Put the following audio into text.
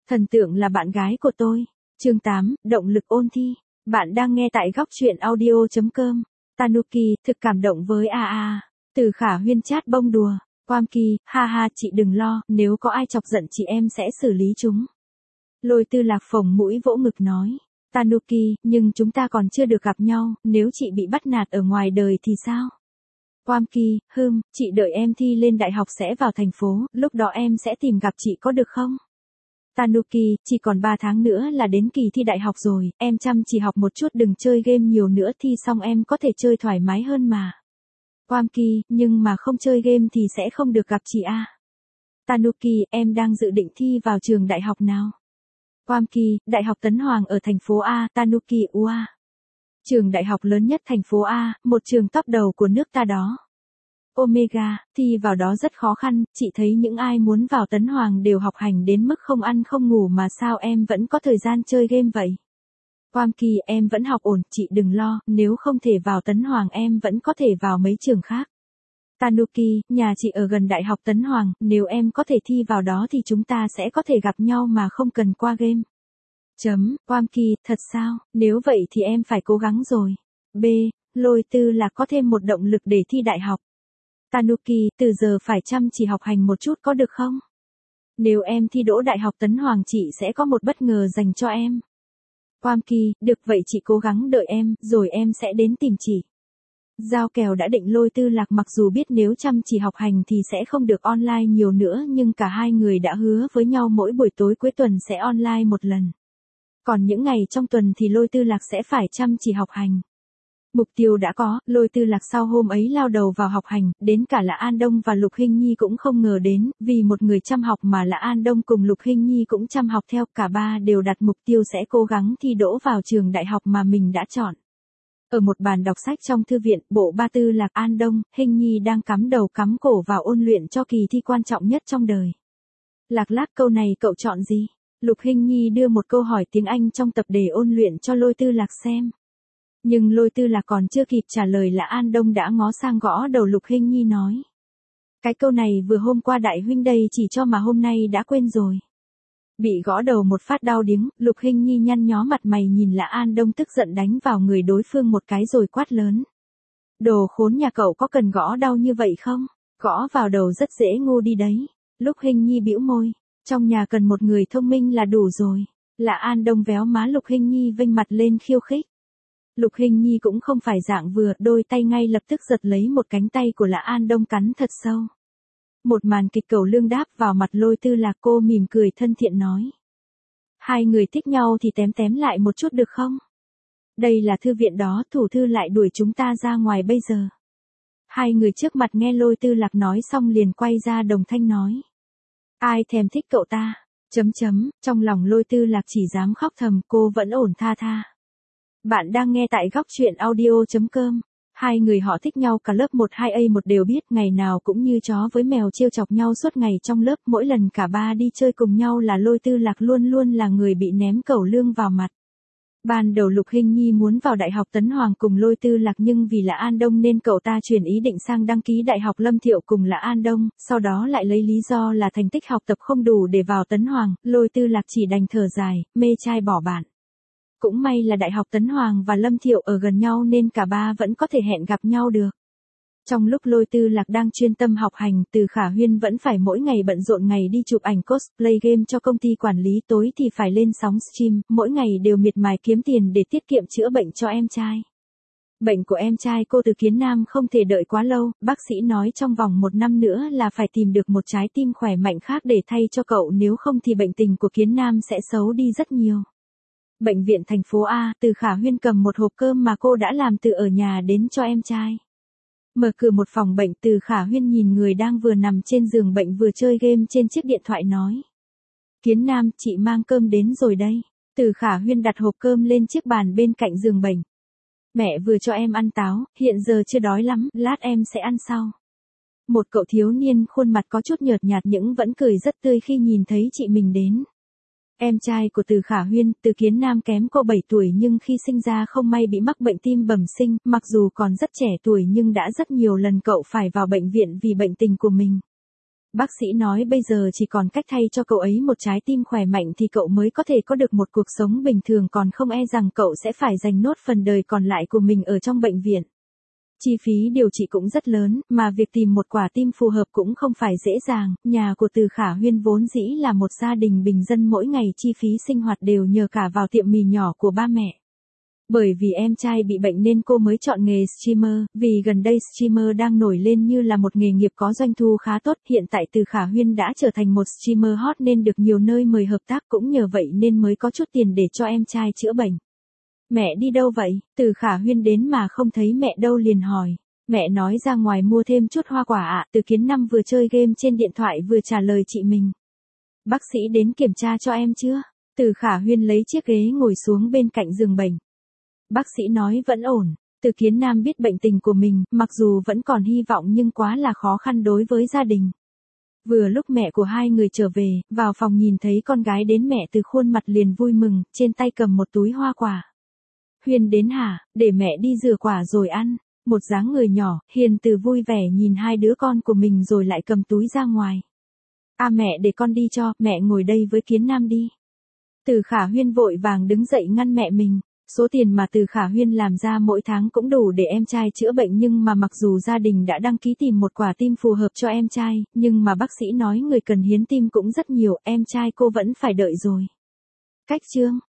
Thần tượng là bạn gái của tôi. Chương 8, động lực ôn thi. Bạn đang nghe tại góc truyện audio.com. Tanuki, thực cảm động với AA. Từ Khả Huyên chat bông đùa. Wamki, ha ha chị đừng lo, nếu có ai chọc giận chị em sẽ xử lý chúng. Lôi Tư Lạc phồng mũi vỗ ngực nói. Tanuki, nhưng chúng ta còn chưa được gặp nhau, nếu chị bị bắt nạt ở ngoài đời thì sao? Wamki, chị đợi em thi lên đại học sẽ vào thành phố, lúc đó em sẽ tìm gặp chị có được không? Tanuki, chỉ còn 3 tháng nữa là đến kỳ thi đại học rồi, em chăm chỉ học một chút đừng chơi game nhiều nữa thi xong em có thể chơi thoải mái hơn mà. Wamki, nhưng mà không chơi game thì sẽ không được gặp chị à. Tanuki, em đang dự định thi vào trường đại học nào? Wamki, Đại học Tấn Hoàng ở thành phố A, Tanuki, ua. Trường đại học lớn nhất thành phố A, một trường top đầu của nước ta đó. Omega, thi vào đó rất khó khăn, chị thấy những ai muốn vào Tấn Hoàng đều học hành đến mức không ăn không ngủ mà sao em vẫn có thời gian chơi game vậy? Wamki, em vẫn học ổn, chị đừng lo, nếu không thể vào Tấn Hoàng em vẫn có thể vào mấy trường khác. Tanuki, nhà chị ở gần Đại học Tấn Hoàng, nếu em có thể thi vào đó thì chúng ta sẽ có thể gặp nhau mà không cần qua game. Wamki, thật sao, nếu vậy thì em phải cố gắng rồi. B. Lôi Tư Lạc có thêm một động lực để thi đại học. Tanuki, từ giờ phải chăm chỉ học hành một chút có được không? Nếu em thi đỗ Đại học Tấn Hoàng chị sẽ có một bất ngờ dành cho em. Wamki, được vậy chị cố gắng đợi em, rồi em sẽ đến tìm chị. Giao kèo đã định. Lôi Tư Lạc mặc dù biết nếu chăm chỉ học hành thì sẽ không được online nhiều nữa nhưng cả hai người đã hứa với nhau mỗi buổi tối cuối tuần sẽ online một lần. Còn những ngày trong tuần thì Lôi Tư Lạc sẽ phải chăm chỉ học hành. Mục tiêu đã có, Lôi Tư Lạc sau hôm ấy lao đầu vào học hành, đến cả Lã An Đông và Lục Hinh Nhi cũng không ngờ đến, vì một người chăm học mà Lã An Đông cùng Lục Hinh Nhi cũng chăm học theo, cả ba đều đặt mục tiêu sẽ cố gắng thi đỗ vào trường đại học mà mình đã chọn. Ở một bàn đọc sách trong thư viện, bộ ba tư Lạc An Đông, Hinh Nhi đang cắm đầu cắm cổ vào ôn luyện cho kỳ thi quan trọng nhất trong đời. Lạc Lạc, câu này cậu chọn gì? Lục Hinh Nhi đưa một câu hỏi tiếng Anh trong tập để ôn luyện cho Lôi Tư Lạc xem. Nhưng Lôi Tư Lạc còn chưa kịp trả lời là An Đông đã ngó sang gõ đầu Lục Hinh Nhi nói. Cái câu này vừa hôm qua đại huynh đây chỉ cho mà hôm nay đã quên rồi. Bị gõ đầu một phát đau điếng, Lục Hinh Nhi nhăn nhó mặt mày nhìn Lã An Đông tức giận đánh vào người đối phương một cái rồi quát lớn. Đồ khốn nhà cậu có cần gõ đau như vậy không? Gõ vào đầu rất dễ ngu đi đấy. Lục Hinh Nhi bĩu môi. Trong nhà cần một người thông minh là đủ rồi. Lã An Đông véo má Lục Hinh Nhi vênh mặt lên khiêu khích. Lục Hinh Nhi cũng không phải dạng vừa, đôi tay ngay lập tức giật lấy một cánh tay của Lã An Đông cắn thật sâu. Một màn kịch cẩu lương đáp vào mặt Lôi Tư Lạc, cô mỉm cười thân thiện nói. Hai người thích nhau thì tém tém lại một chút được không? Đây là thư viện đó, thủ thư lại đuổi chúng ta ra ngoài bây giờ. Hai người trước mặt nghe Lôi Tư Lạc nói xong liền quay ra đồng thanh nói. Ai thèm thích cậu ta? Trong lòng Lôi Tư Lạc chỉ dám khóc thầm, cô vẫn ổn tha tha. Bạn đang nghe tại góc truyện audio.com. Hai người họ thích nhau cả lớp 12A1 đều biết, ngày nào cũng như chó với mèo trêu chọc nhau suốt ngày trong lớp, mỗi lần cả ba đi chơi cùng nhau là Lôi Tư Lạc luôn luôn là người bị ném cẩu lương vào mặt. Ban đầu Lục Hinh Nhi muốn vào Đại học Tấn Hoàng cùng Lôi Tư Lạc nhưng vì Lã An Đông nên cậu ta chuyển ý định sang đăng ký Đại học Lâm Thiệu cùng Lã An Đông, sau đó lại lấy lý do là thành tích học tập không đủ để vào Tấn Hoàng, Lôi Tư Lạc chỉ đành thở dài, mê trai bỏ bạn. Cũng may là Đại học Tấn Hoàng và Lâm Thiệu ở gần nhau nên cả ba vẫn có thể hẹn gặp nhau được. Trong lúc Lôi Tư Lạc đang chuyên tâm học hành, Từ Khả Huyên vẫn phải mỗi ngày bận rộn ngày đi chụp ảnh cosplay game cho công ty quản lý, tối thì phải lên sóng stream, mỗi ngày đều miệt mài kiếm tiền để tiết kiệm chữa bệnh cho em trai. Bệnh của em trai cô Từ Kiến Nam không thể đợi quá lâu, bác sĩ nói trong vòng 1 năm nữa là phải tìm được một trái tim khỏe mạnh khác để thay cho cậu, nếu không thì bệnh tình của Kiến Nam sẽ xấu đi rất nhiều. Bệnh viện thành phố A, Từ Khả Huyên cầm một hộp cơm mà cô đã làm từ ở nhà đến cho em trai. Mở cửa một phòng bệnh, Từ Khả Huyên nhìn người đang vừa nằm trên giường bệnh vừa chơi game trên chiếc điện thoại nói. Kiến Nam, chị mang cơm đến rồi đây. Từ Khả Huyên đặt hộp cơm lên chiếc bàn bên cạnh giường bệnh. Mẹ vừa cho em ăn táo, hiện giờ chưa đói lắm, lát em sẽ ăn sau. Một cậu thiếu niên khuôn mặt có chút nhợt nhạt nhưng vẫn cười rất tươi khi nhìn thấy chị mình đến. Em trai của Từ Khả Huyên, Từ Kiến Nam kém cô 7 tuổi nhưng khi sinh ra không may bị mắc bệnh tim bẩm sinh, mặc dù còn rất trẻ tuổi nhưng đã rất nhiều lần cậu phải vào bệnh viện vì bệnh tình của mình. Bác sĩ nói bây giờ chỉ còn cách thay cho cậu ấy một trái tim khỏe mạnh thì cậu mới có thể có được một cuộc sống bình thường, còn không e rằng cậu sẽ phải dành nốt phần đời còn lại của mình ở trong bệnh viện. Chi phí điều trị cũng rất lớn, mà việc tìm một quả tim phù hợp cũng không phải dễ dàng. Nhà của Từ Khả Huyên vốn dĩ là một gia đình bình dân, mỗi ngày chi phí sinh hoạt đều nhờ cả vào tiệm mì nhỏ của ba mẹ. Bởi vì em trai bị bệnh nên cô mới chọn nghề streamer, vì gần đây streamer đang nổi lên như là một nghề nghiệp có doanh thu khá tốt. Hiện tại Từ Khả Huyên đã trở thành một streamer hot nên được nhiều nơi mời hợp tác, cũng nhờ vậy nên mới có chút tiền để cho em trai chữa bệnh. Mẹ đi đâu vậy? Từ Khả Huyên đến mà không thấy mẹ đâu liền hỏi. Mẹ nói ra ngoài mua thêm chút hoa quả ạ. Từ Kiến Năm vừa chơi game trên điện thoại vừa trả lời chị mình. Bác sĩ đến kiểm tra cho em chưa? Từ Khả Huyên lấy chiếc ghế ngồi xuống bên cạnh giường bệnh. Bác sĩ nói vẫn ổn. Từ Kiến Nam biết bệnh tình của mình, mặc dù vẫn còn hy vọng nhưng quá là khó khăn đối với gia đình. Vừa lúc mẹ của hai người trở về, vào phòng nhìn thấy con gái đến, mẹ Từ khuôn mặt liền vui mừng, trên tay cầm một túi hoa quả. Huyên đến hả, để mẹ đi rửa quả rồi ăn. Một dáng người nhỏ, hiền từ vui vẻ nhìn hai đứa con của mình rồi lại cầm túi ra ngoài. À mẹ, để con đi cho, mẹ ngồi đây với Kiến Nam đi. Từ Khả Huyên vội vàng đứng dậy ngăn mẹ mình. Số tiền mà Từ Khả Huyên làm ra mỗi tháng cũng đủ để em trai chữa bệnh, nhưng mà mặc dù gia đình đã đăng ký tìm một quả tim phù hợp cho em trai, nhưng mà bác sĩ nói người cần hiến tim cũng rất nhiều, em trai cô vẫn phải đợi rồi. Cách chương